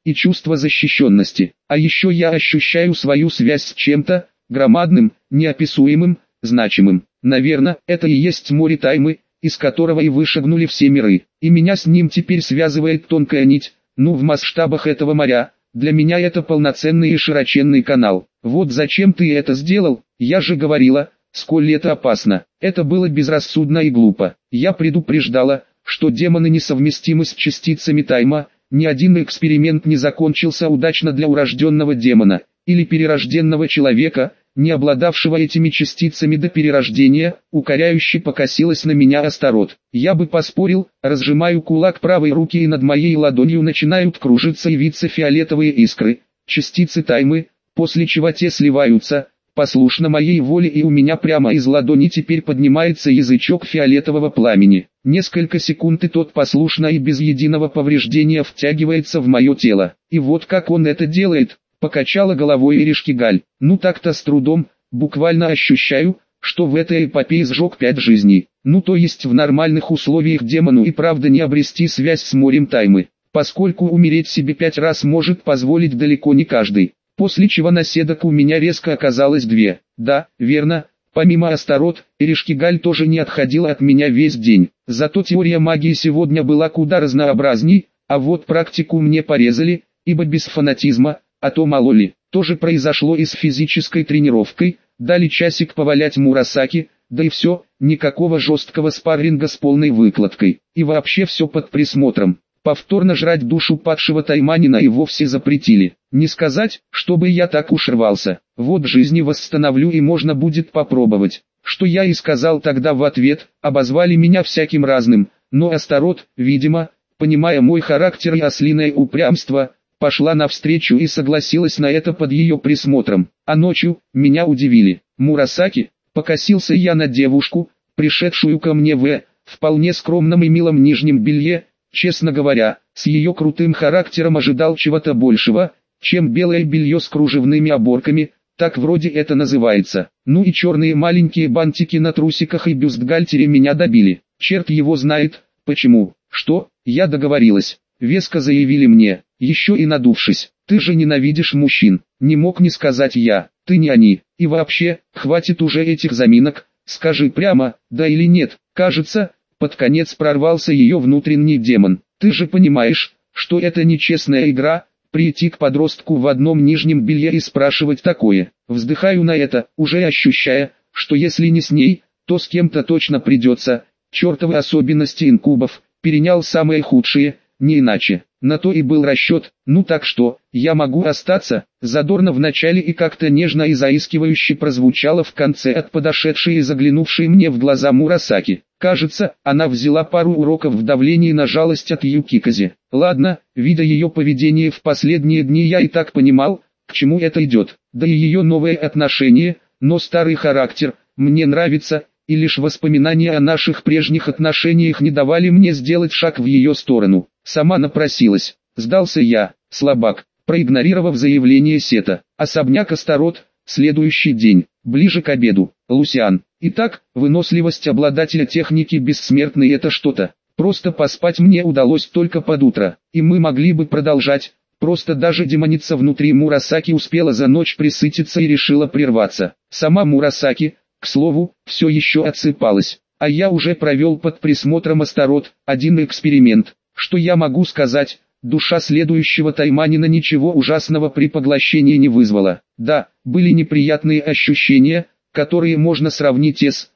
и чувство защищенности. А еще я ощущаю свою связь с чем-то громадным, неописуемым, значимым. Наверное, это и есть море таймы, из которого и вышагнули все миры. И меня с ним теперь связывает тонкая нить, в масштабах этого моря. Для меня это полноценный и широченный канал. Вот зачем ты это сделал, я же говорила, сколь это опасно. Это было безрассудно и глупо. Я предупреждала, что демоны несовместимы с частицами тайма. Ни один эксперимент не закончился удачно для урожденного демона, или перерожденного человека, не обладавшего этими частицами до перерождения. Укоряюще покосилась на меня Астарот. Я бы поспорил, разжимаю кулак правой руки, и над моей ладонью начинают кружиться и виться фиолетовые искры, частицы таймы, после чего те сливаются, послушно моей воле, и у меня прямо из ладони теперь поднимается язычок фиолетового пламени. Несколько секунд, и тот послушно и без единого повреждения втягивается в мое тело. И вот как он это делает, покачала головой Эришкигаль. Ну так-то с трудом, буквально ощущаю, что в этой эпопее сжег 5 жизней. То есть в нормальных условиях демону и правда не обрести связь с морем таймы, поскольку умереть себе 5 раз может позволить далеко не каждый. После чего наседок у меня резко оказалось 2. Да, верно, помимо Астарот, Эришкигаль тоже не отходила от меня весь день. Зато теория магии сегодня была куда разнообразней, а вот практику мне порезали, ибо без фанатизма, а то мало ли. Тоже произошло и с физической тренировкой, дали часик повалять Мурасаки, да и все, никакого жесткого спарринга с полной выкладкой. И вообще все под присмотром. Повторно жрать душу падшего тайманина и вовсе запретили. Не сказать, чтобы я так уж рвался. Вот жизни восстановлю, и можно будет попробовать. Что я и сказал тогда в ответ. Обозвали меня всяким разным, но Астарот, видимо, понимая мой характер и ослиное упрямство, пошла навстречу и согласилась на это под ее присмотром. А ночью меня удивили. Мурасаки, покосился я на девушку, пришедшую ко мне в вполне скромном и милом нижнем белье. Честно говоря, с ее крутым характером ожидал чего-то большего, чем белое белье с кружевными оборками, так вроде это называется. И черные маленькие бантики на трусиках и бюстгальтере меня добили. Черт его знает, почему. Что, я договорилась, веско заявили мне, еще и надувшись. Ты же ненавидишь мужчин, не мог не сказать я, ты не они. И вообще, хватит уже этих заминок, скажи прямо, да или нет. Кажется, под конец прорвался ее внутренний демон. Ты же понимаешь, что это нечестная игра, прийти к подростку в одном нижнем белье и спрашивать такое. Вздыхаю на это, уже ощущая, что если не с ней, то с кем-то точно придется. Чертовы особенности инкубов, перенял самые худшие, не иначе. На то и был расчет. Так что, я могу остаться? Задорно в начале и как-то нежно и заискивающе прозвучало в конце от подошедшей и заглянувшей мне в глаза Мурасаки. Кажется, она взяла пару уроков в давлении на жалость от Юкикази. Ладно, видя ее поведение в последние дни, я и так понимал, к чему это идет. Да и ее новое отношение, но старый характер, мне нравится, и лишь воспоминания о наших прежних отношениях не давали мне сделать шаг в ее сторону. Сама напросилась. Сдался я, слабак, проигнорировав заявление Сета. Особняк Астарот, следующий день, ближе к обеду. Лусиан. Итак, выносливость обладателя техники бессмертной — это что-то. Просто поспать мне удалось только под утро, и мы могли бы продолжать. Просто даже демоница внутри Мурасаки успела за ночь присытиться и решила прерваться. Сама Мурасаки, к слову, все еще отсыпалась. А я уже провел под присмотром Астарот один эксперимент. Что я могу сказать, душа следующего тайманина ничего ужасного при поглощении не вызвала. Да, были неприятные ощущения, которые можно сравнить с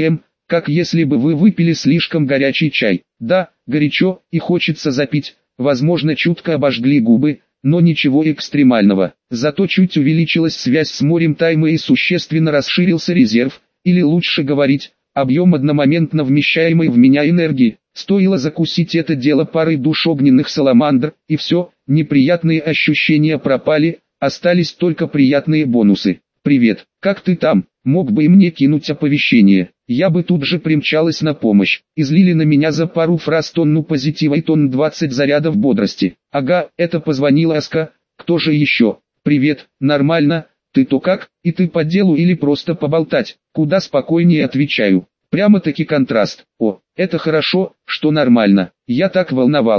как если бы вы выпили слишком горячий чай. Да, горячо и хочется запить, возможно чутко обожгли губы, но ничего экстремального. Зато чуть увеличилась связь с морем таймы и существенно расширился резерв, или лучше говорить, объем одномоментно вмещаемой в меня энергии. Стоило закусить это дело парой душ огненных саламандр, и все, неприятные ощущения пропали, остались только приятные бонусы. «Привет, как ты там? Мог бы и мне кинуть оповещение, я бы тут же примчалась на помощь». Излили на меня за пару фраз тонну позитива и 20 зарядов бодрости. «Ага, это позвонила Аска, кто же еще?» «Привет, нормально, ты-то как, и ты по делу или просто поболтать?» Куда спокойнее отвечаю. Прямо-таки контраст. О, это хорошо, что нормально, я так волновалась.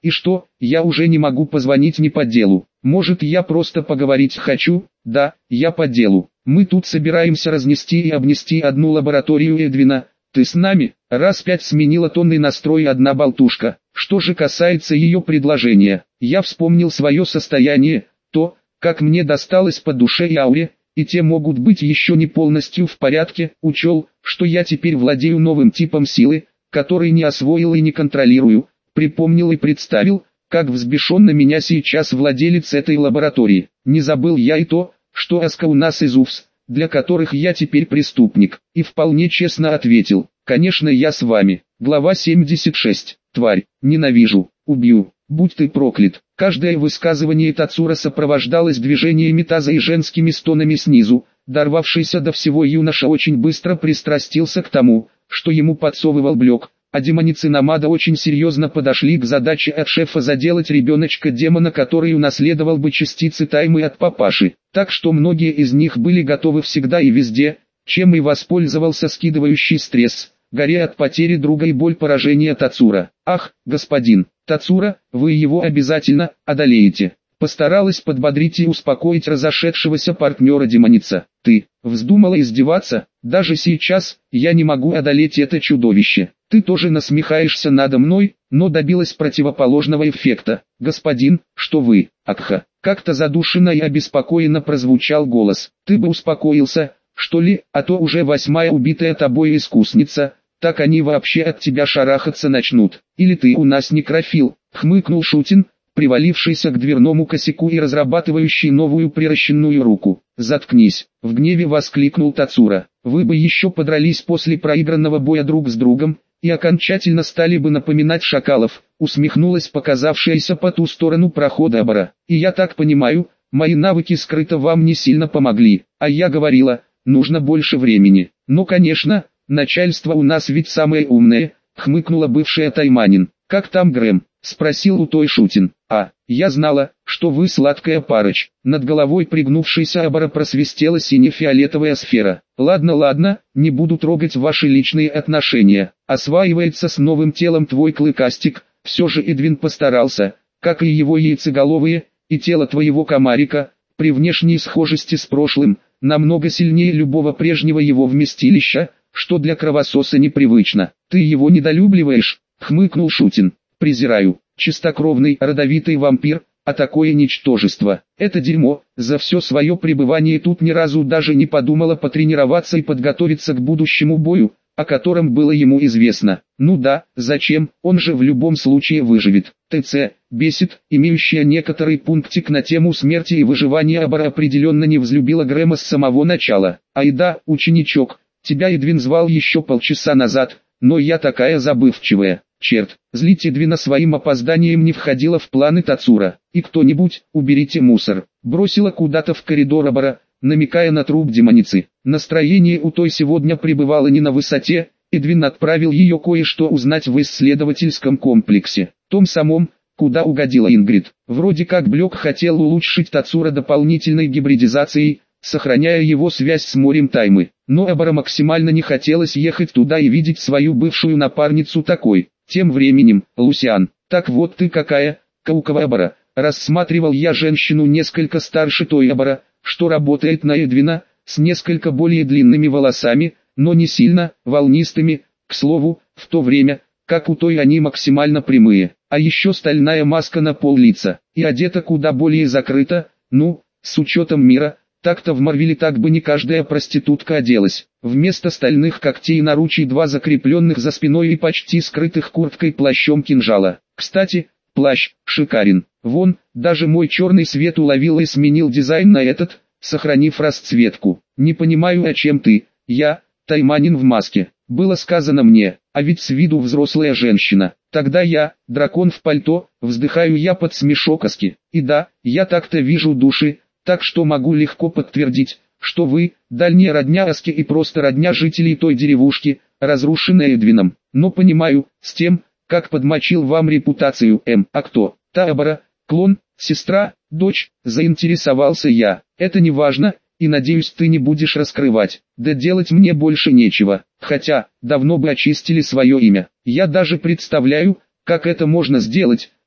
И что, я уже не могу позвонить не по делу? Может, я просто поговорить хочу? Да, я по делу. Мы тут собираемся разнести и обнести одну лабораторию Эдвина. Ты с нами? Раз 5 сменила тонный настрой одна болтушка. Что же касается ее предложения, я вспомнил свое состояние, то, как мне досталось по душе и ауре, и те могут быть еще не полностью в порядке, учел, что я теперь владею новым типом силы, который не освоил и не контролирую, припомнил и представил, как взбешен на меня сейчас владелец этой лаборатории. Не забыл я и то, что Аска у нас из УФС, для которых я теперь преступник, и вполне честно ответил: конечно, я с вами. Глава 76. Тварь, ненавижу, убью, будь ты проклят. Каждое высказывание Тацура сопровождалось движениями таза и женскими стонами снизу. Дорвавшийся до всего юноша очень быстро пристрастился к тому, что ему подсовывал Блек, а демоницы Намада очень серьезно подошли к задаче от шефа заделать ребеночка-демона, который унаследовал бы частицы таймы от папаши. Так что многие из них были готовы всегда и везде, чем и воспользовался скидывающий стресс, горе от потери друга и боль поражения Тацура. «Ах, господин Тацура, вы его обязательно одолеете!» Постаралась подбодрить и успокоить разошедшегося партнера демоница. «Ты вздумала издеваться? Даже сейчас я не могу одолеть это чудовище. Ты тоже насмехаешься надо мной, но добилась противоположного эффекта. Господин, что вы, Акха?» Как-то задушенно и обеспокоенно прозвучал голос. «Ты бы успокоился, что ли, а то уже 8-я убитая тобой искусница, так они вообще от тебя шарахаться начнут. Или ты у нас некрофил», хмыкнул Шутин, привалившийся к дверному косяку и разрабатывающий новую приращенную руку. «Заткнись!» — в гневе воскликнул Тацура. «Вы бы еще подрались после проигранного боя друг с другом, и окончательно стали бы напоминать шакалов», — усмехнулась показавшаяся по ту сторону прохода Абара. «И я так понимаю, мои навыки скрыто вам не сильно помогли, а я говорила, нужно больше времени. Но конечно, начальство у нас ведь самое умное», — хмыкнула бывшая Тайманин. «Как там Грэм?» — спросил у той Шутин. «А, я знала, что вы сладкая парочь». Над головой пригнувшейся Абара просвистела сине-фиолетовая сфера. «Ладно, ладно, не буду трогать ваши личные отношения. Осваивается с новым телом твой клыкастик». Все же Эдвин постарался, как и его яйцеголовые, и тело твоего комарика, при внешней схожести с прошлым, намного сильнее любого прежнего его вместилища, что для кровососа непривычно. «Ты его недолюбливаешь?» — хмыкнул Шутин. «Презираю. Чистокровный, родовитый вампир, а такое ничтожество. Это дерьмо, за все свое пребывание тут ни разу даже не подумала потренироваться и подготовиться к будущему бою, о котором было ему известно. Ну да, зачем, он же в любом случае выживет». ТЦ, бесит, имеющая некоторый пунктик на тему смерти и выживания Абара определенно не взлюбила Грэма с самого начала. «Айда, ученичок, тебя Эдвин звал еще полчаса назад, но я такая забывчивая». Черт, злить Эдвина своим опозданием не входило в планы Тацура. «И кто-нибудь, уберите мусор», бросила куда-то в коридор Абара, намекая на труп демоницы. Настроение у той сегодня пребывало не на высоте, Эдвин отправил ее кое-что узнать в исследовательском комплексе, том самом, куда угодила Ингрид. Вроде как Блек хотел улучшить Тацура дополнительной гибридизацией, сохраняя его связь с морем таймы. Но Абара максимально не хотелось ехать туда и видеть свою бывшую напарницу такой. Тем временем, Лусиан, так вот ты какая, Каукова Абара, рассматривал я женщину несколько старше той Абара, что работает на Эдвина, с несколько более длинными волосами, но не сильно волнистыми, к слову, в то время, как у той они максимально прямые, а еще стальная маска на пол лица, и одета куда более закрыто, ну, с учетом мира. Так-то в Марвеле так бы не каждая проститутка оделась. Вместо стальных когтей и наручий 2 закрепленных за спиной и почти скрытых курткой плащом кинжала. Кстати, плащ шикарен. Вон, даже мой черный свет уловил и сменил дизайн на этот, сохранив расцветку. «Не понимаю, о чем ты, я, Тайманин в маске», было сказано мне, а ведь с виду взрослая женщина. Тогда я, дракон в пальто, вздыхаю я под смешок Аски. И да, я так-то вижу души. Так что могу легко подтвердить, что вы, дальняя родня Аски и просто родня жителей той деревушки, разрушенной Эдвином. Но понимаю, с тем, как подмочил вам репутацию А кто? Та Абара, клон, сестра, дочь, заинтересовался я. Это не важно, и надеюсь ты не будешь раскрывать. Да делать мне больше нечего, хотя, давно бы очистили свое имя. Я даже представляю, как это можно сделать,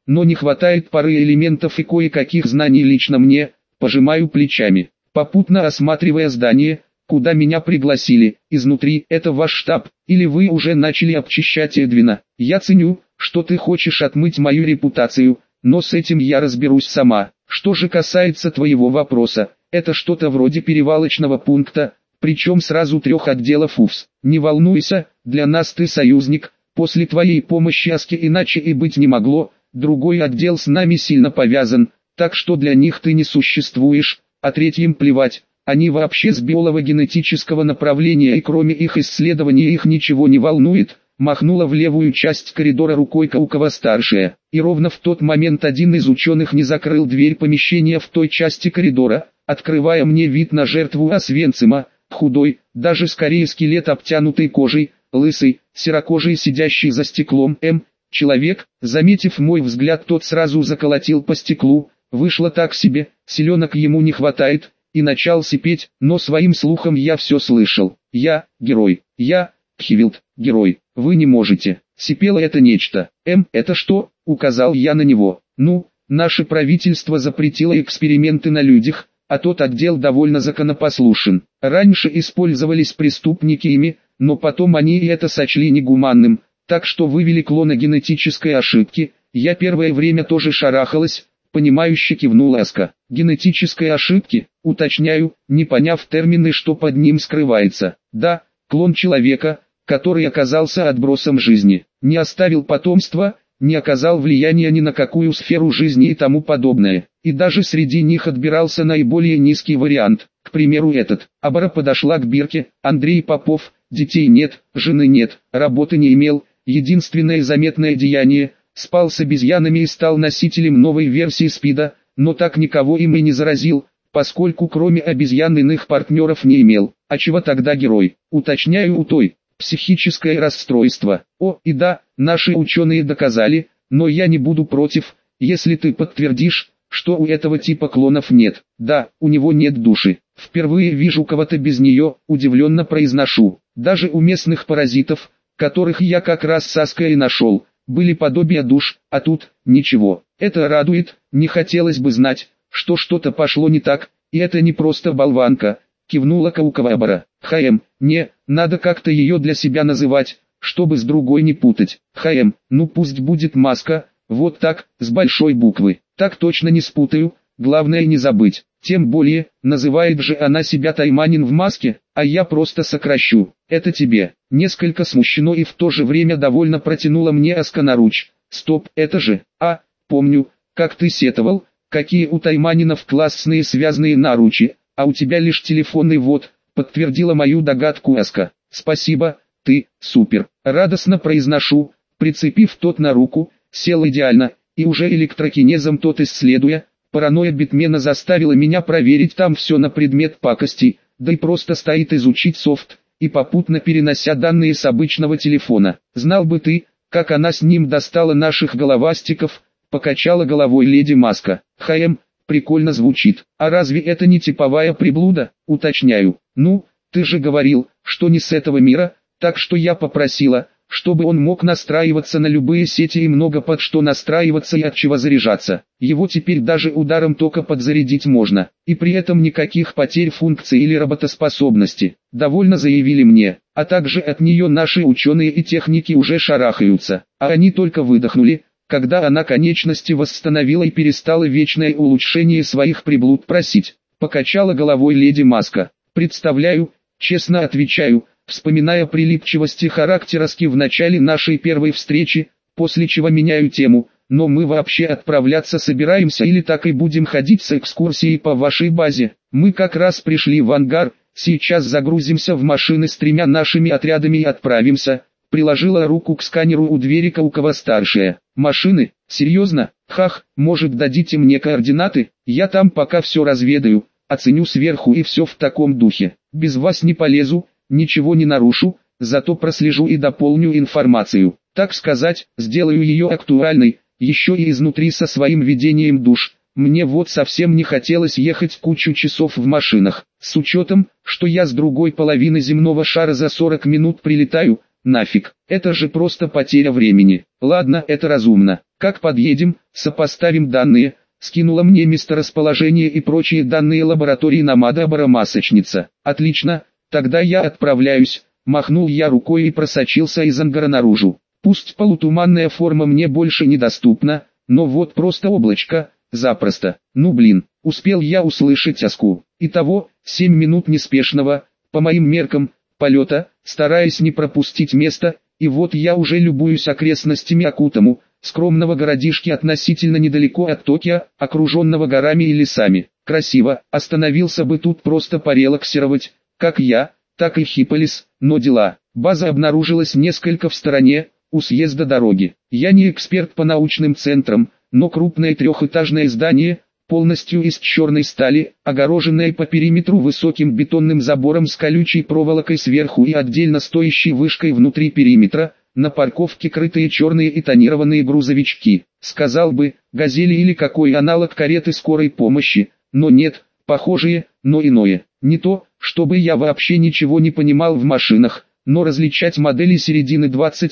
но не хватает пары элементов и кое-каких знаний лично мне, пожимаю плечами, попутно осматривая здание, куда меня пригласили. Изнутри, это ваш штаб, или вы уже начали обчищать Эдвина? Я ценю, что ты хочешь отмыть мою репутацию, но с этим я разберусь сама. Что же касается твоего вопроса, это что-то вроде перевалочного пункта, причем сразу 3 отделов УФС. Не волнуйся, для нас ты союзник, после твоей помощи Аске иначе и быть не могло, другой отдел с нами сильно повязан, так что для них ты не существуешь, а третьим плевать. Они вообще с биолого-генетического направления и кроме их исследований их ничего не волнует. Махнула в левую часть коридора рукой Каукова-старшая, и ровно в тот момент один из ученых не закрыл дверь помещения в той части коридора, открывая мне вид на жертву Освенцима, худой, даже скорее скелет обтянутый кожей, лысый, серокожий сидящий за стеклом человек. Заметив мой взгляд, тот сразу заколотил по стеклу, вышло так себе, селенок ему не хватает, и начал сипеть, но своим слухом я все слышал. Я, герой, я, Кхивилд, герой, вы не можете. Сипело это нечто. Это что? Указал я на него. Ну, наше правительство запретило эксперименты на людях, а тот отдел довольно законопослушен. Раньше использовались преступники ими, но потом они и это сочли негуманным, так что вывели клона генетической ошибки. Я первое время тоже шарахалась, понимающе кивнула Аска. Генетической ошибки, уточняю, не поняв термины, что под ним скрывается. Да, клон человека, который оказался отбросом жизни, не оставил потомства, не оказал влияния ни на какую сферу жизни и тому подобное. И даже среди них отбирался наиболее низкий вариант, к примеру этот. Абара подошла к Бирке, Андрей Попов, детей нет, жены нет, работы не имел, единственное заметное деяние, спал с обезьянами и стал носителем новой версии СПИДа, но так никого им и не заразил, поскольку кроме обезьян иных партнеров не имел. А чего тогда герой? Уточняю у той. Психическое расстройство. О, и да, наши ученые доказали, но я не буду против, если ты подтвердишь, что у этого типа клонов нет. Да, у него нет души. Впервые вижу кого-то без нее, удивленно произношу. Даже у местных паразитов, которых я как раз с Аской и нашел, были подобия душ, а тут ничего. Это радует, не хотелось бы знать, что что-то пошло не так, и это не просто болванка. Кивнула Каукова-Абара. Не, надо как-то ее для себя называть, чтобы с другой не путать. Ну пусть будет Маска, вот так, с большой буквы. Так точно не спутаю, главное не забыть. Тем более, называет же она себя Тайманин в маске, а я просто сокращу. Это тебе. Несколько смущено и в то же время довольно протянула мне Аска наруч. Стоп, это же, помню, как ты сетовал, какие у Тайманинов классные связанные наручи. А у тебя лишь телефонный вот, подтвердила мою догадку Аска. Спасибо, ты, супер, радостно произношу, прицепив тот на руку, сел идеально, и уже электрокинезом тот исследуя, паранойя Битмена заставила меня проверить там все на предмет пакостей, да и просто стоит изучить софт, и попутно перенося данные с обычного телефона. Знал бы ты, как она с ним достала наших головастиков, покачала головой леди Маска. Прикольно звучит. А разве это не типовая приблуда? Уточняю. Ну, ты же говорил, что не с этого мира, так что я попросила, чтобы он мог настраиваться на любые сети и много под что настраиваться и от чего заряжаться. Его теперь даже ударом тока подзарядить можно, и при этом никаких потерь функций или работоспособности. Довольно заявили мне, а также от нее наши ученые и техники уже шарахаются, а они только выдохнули, когда она конечности восстановила и перестала вечное улучшение своих приблуд просить. Покачала головой леди Маска. Представляю, честно отвечаю, вспоминая прилипчивости характера Ски в начале нашей первой встречи, после чего меняю тему, но мы вообще отправляться собираемся или так и будем ходить с экскурсией по вашей базе? Мы как раз пришли в ангар, сейчас загрузимся в машины с 3 нашими отрядами и отправимся. Приложила руку к сканеру у двери Каукова-старшая. Машины? Серьезно? Может дадите мне координаты? Я там пока все разведаю, оценю сверху и все в таком духе. Без вас не полезу, ничего не нарушу, зато прослежу и дополню информацию. Так сказать, сделаю ее актуальной, еще и изнутри со своим ведением душ. Мне вот совсем не хотелось ехать кучу часов в машинах. С учетом, что я с другой половины земного шара за 40 минут прилетаю, нафиг, это же просто потеря времени. Ладно, это разумно. Как подъедем, сопоставим данные, скинула мне месторасположение и прочие данные лаборатории Намада Барамасочница. Отлично, тогда я отправляюсь, махнул я рукой и просочился из ангара наружу. Пусть полутуманная форма мне больше недоступна, но вот просто облачко, запросто. Ну блин, успел я услышать Аску. Итого, 7 минут неспешного, по моим меркам, полета, стараясь не пропустить место, и вот я уже любуюсь окрестностями Акутаму, скромного городишки относительно недалеко от Токио, окруженного горами и лесами. Красиво, остановился бы тут просто порелаксировать, как я, так и Хиполис, но дела. База обнаружилась несколько в стороне, у съезда дороги. Я не эксперт по научным центрам, но крупное трехэтажное здание, полностью из черной стали, огороженное по периметру высоким бетонным забором с колючей проволокой сверху и отдельно стоящей вышкой внутри периметра, на парковке крытые черные и тонированные грузовички. Сказал бы, газели или какой аналог кареты скорой помощи, но нет, похожие, но иное. Не то, чтобы я вообще ничего не понимал в машинах, но различать модели середины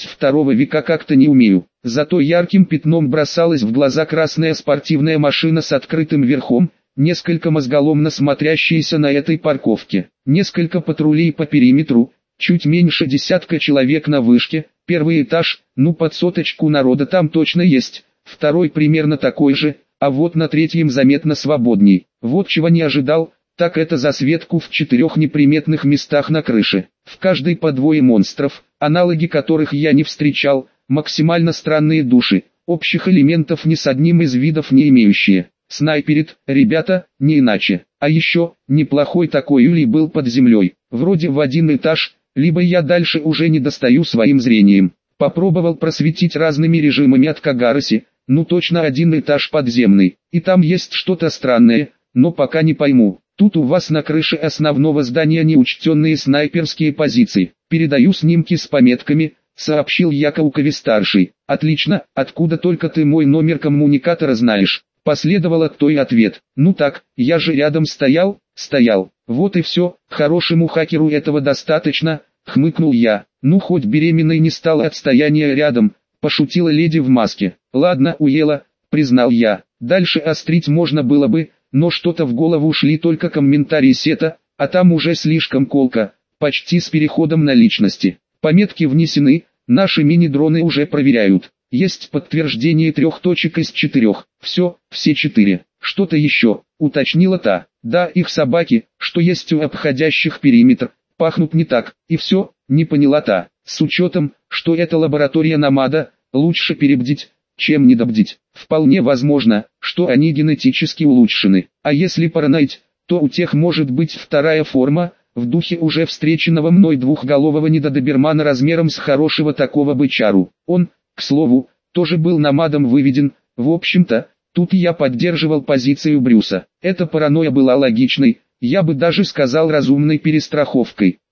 22 века как-то не умею. Зато ярким пятном бросалась в глаза красная спортивная машина с открытым верхом, несколько мозголомно смотрящиеся на этой парковке. Несколько патрулей по периметру, чуть меньше десятка человек на вышке, первый этаж, ну под соточку народа там точно есть, второй примерно такой же, а вот на третьем заметно свободней. Вот чего не ожидал, так это засветку в 4 неприметных местах на крыше. В каждой по 2 монстров, аналоги которых я не встречал, максимально странные души, общих элементов ни с одним из видов не имеющие. Снайперит, ребята, не иначе. А еще, неплохой такой улей был под землей, вроде в 1 этаж, либо я дальше уже не достаю своим зрением. Попробовал просветить разными режимами от Кагараси, ну точно 1 этаж подземный, и там есть что-то странное, но пока не пойму. Тут у вас на крыше основного здания неучтенные снайперские позиции. Передаю снимки с пометками, сообщил Якаукове-старший. Отлично, откуда только ты мой номер коммуникатора знаешь? Последовал от той ответ. Ну так, я же рядом стоял. Вот и все, хорошему хакеру этого достаточно, хмыкнул я. Ну хоть беременной не стало отстояния рядом, пошутила леди в маске. Ладно, уела, признал я. Дальше острить можно было бы, но что-то в голову шли только комментарии сета, а там уже слишком колко, почти с переходом на личности. Пометки внесены, наши мини-дроны уже проверяют. Есть подтверждение 3 точек из 4. Все 4. Что-то еще, уточнила та. Да, их собаки, что есть у обходящих периметр, пахнут не так, и все, не поняла та. С учетом, что это лаборатория Намада, лучше перебдить, чем недобдить. Вполне возможно, что они генетически улучшены. А если параноить, то у тех может быть 2 форма, в духе уже встреченного мной двухголового недодобермана размером с хорошего такого бычару. Он, к слову, тоже был намадом выведен. В общем-то, тут я поддерживал позицию Брюса. Эта паранойя была логичной, я бы даже сказал разумной перестраховкой.